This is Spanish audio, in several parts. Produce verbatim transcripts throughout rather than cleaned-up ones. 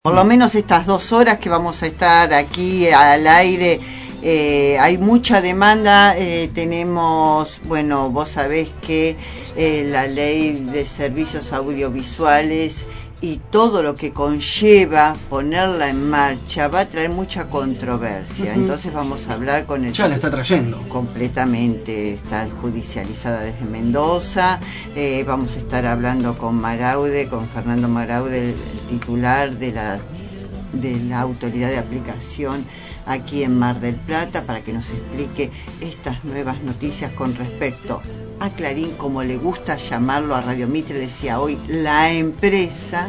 Por lo menos estas dos horas que vamos a estar aquí al aire, eh, hay mucha demanda. Eh, tenemos, bueno, vos sabés que eh, la ley de servicios audiovisuales y todo lo que conlleva ponerla en marcha va a traer mucha controversia. Uh-huh. Entonces vamos a hablar con el... Ya la está trayendo. Completamente, está judicializada desde Mendoza. Eh, vamos a estar hablando con Maraude, con Fernando Maraude, el, el titular de la, de la autoridad de aplicación aquí en Mar del Plata, para que nos explique estas nuevas noticias con respecto a Clarín, como le gusta llamarlo a Radio Mitre, decía hoy, la empresa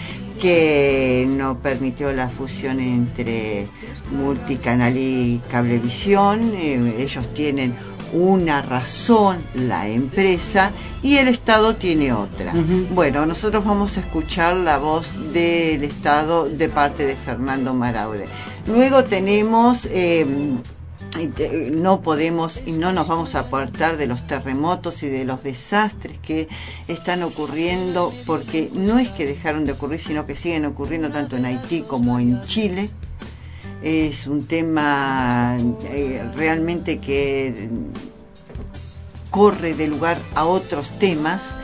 que no permitió la fusión entre Multicanal y Cablevisión. Eh, ellos tienen una razón, la empresa, y el Estado tiene otra. Uh-huh. Bueno, nosotros vamos a escuchar la voz del Estado de parte de Fernando Maraude. Luego tenemos... Eh, no podemos y no nos vamos a apartar de los terremotos y de los desastres que están ocurriendo, porque no es que dejaron de ocurrir, sino que siguen ocurriendo tanto en Haití como en Chile. Es un tema eh, realmente que corre de lugar a otros temas.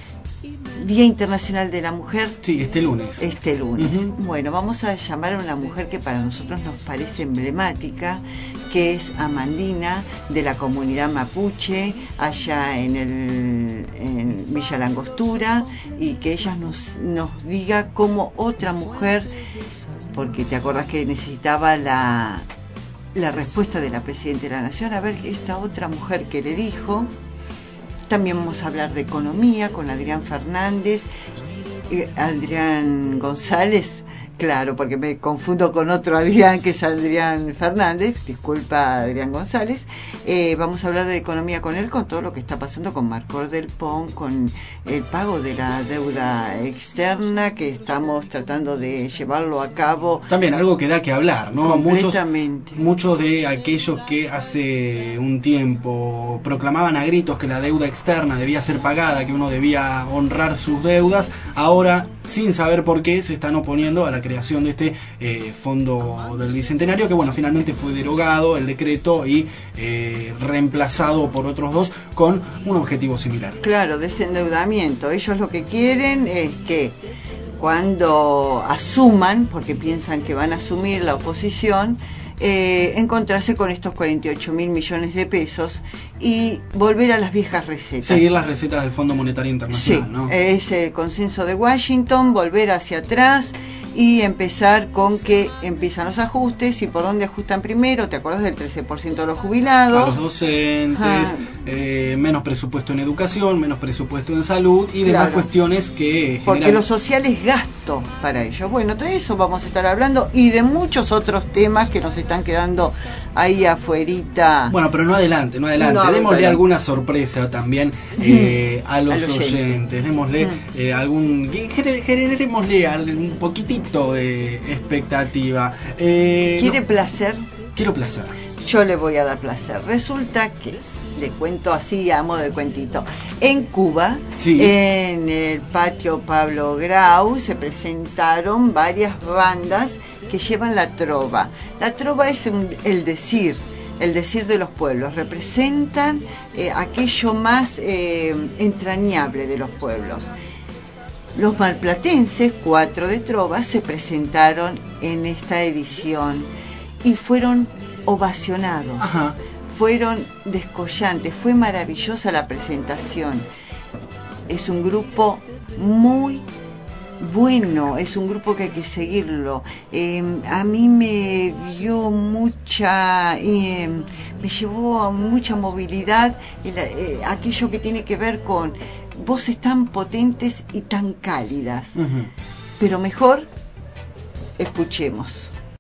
Día Internacional de la Mujer. Sí, este lunes. Este lunes. Uh-huh. Bueno, vamos a llamar a una mujer que para nosotros nos parece emblemática, que es Amandina, de la comunidad mapuche, allá en, el, en Villa Langostura, y que ella nos, nos diga cómo otra mujer, porque te acordás que necesitaba la, la respuesta de la Presidenta de la Nación, a ver esta otra mujer que le dijo. También vamos a hablar de economía con Adrián Fernández, eh, Adrián González, claro, porque me confundo con otro Adrián que es Adrián Fernández, disculpa Adrián González. Eh, vamos a hablar de economía con él, con todo lo que está pasando con Marcor del Pon, con el pago de la deuda externa, que estamos tratando de llevarlo a cabo. También algo que da que hablar, ¿no? Completamente. Muchos, muchos de aquellos que hace un tiempo proclamaban a gritos que la deuda externa debía ser pagada, que uno debía honrar sus deudas, ahora, sin saber por qué, se están oponiendo a la creación de este eh, fondo del Bicentenario, que bueno, finalmente fue derogado el decreto y eh, reemplazado por otros dos con un objetivo similar. Claro, desendeudamiento. Ellos lo que quieren es que cuando asuman, porque piensan que van a asumir la oposición, eh, encontrarse con estos cuarenta y ocho mil millones de pesos y volver a las viejas recetas. Seguir las recetas del Fondo Monetario Internacional, sí, ¿no? Es el consenso de Washington, volver hacia atrás y empezar con que empiezan los ajustes. ¿Y por dónde ajustan primero? ¿Te acuerdas del trece por ciento de los jubilados? A los docentes, ah. eh, menos presupuesto en educación, menos presupuesto en salud y demás claro. cuestiones que Porque generan... lo social es gasto para ellos. Bueno, de eso vamos a estar hablando y de muchos otros temas que nos están quedando ahí afuerita. Bueno, pero no adelante, no adelante. No, Démosle adelante. alguna sorpresa también eh, a los a oyentes. oyentes. Démosle mm. eh, algún... Generémosle un poquitito de expectativa. Eh, ¿Quiere no, placer? Quiero placer. Yo le voy a dar placer. Resulta que, le cuento así a modo de cuentito, en Cuba, sí. en el patio Pablo Grau, se presentaron varias bandas que llevan la trova. La trova es un, el decir, el decir de los pueblos, representan eh, aquello más eh, entrañable de los pueblos. Los marplatenses, cuatro de trova, se presentaron en esta edición y fueron ovacionados. Ajá. Fueron descollantes, fue maravillosa la presentación. Es un grupo muy bueno, es un grupo que hay que seguirlo. Eh, a mí me dio mucha, eh, me llevó a mucha movilidad eh, eh, aquello que tiene que ver con voces tan potentes y tan cálidas. Uh-huh. Pero mejor, escuchemos.